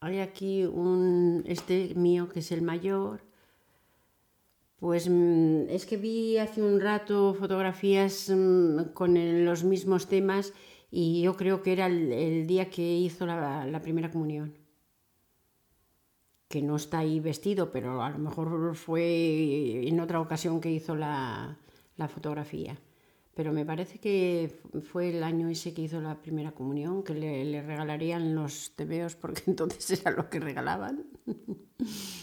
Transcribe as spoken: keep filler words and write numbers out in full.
hay aquí un, este mío que es el mayor. Pues es que vi hace un rato fotografías con el, los mismos temas y yo creo que era el, el día que hizo la, la primera comunión. Que no está ahí vestido, pero a lo mejor fue en otra ocasión que hizo la, la fotografía. Pero me parece que fue el año ese que hizo la primera comunión, que le, le regalarían los tebeos, porque entonces era lo que regalaban.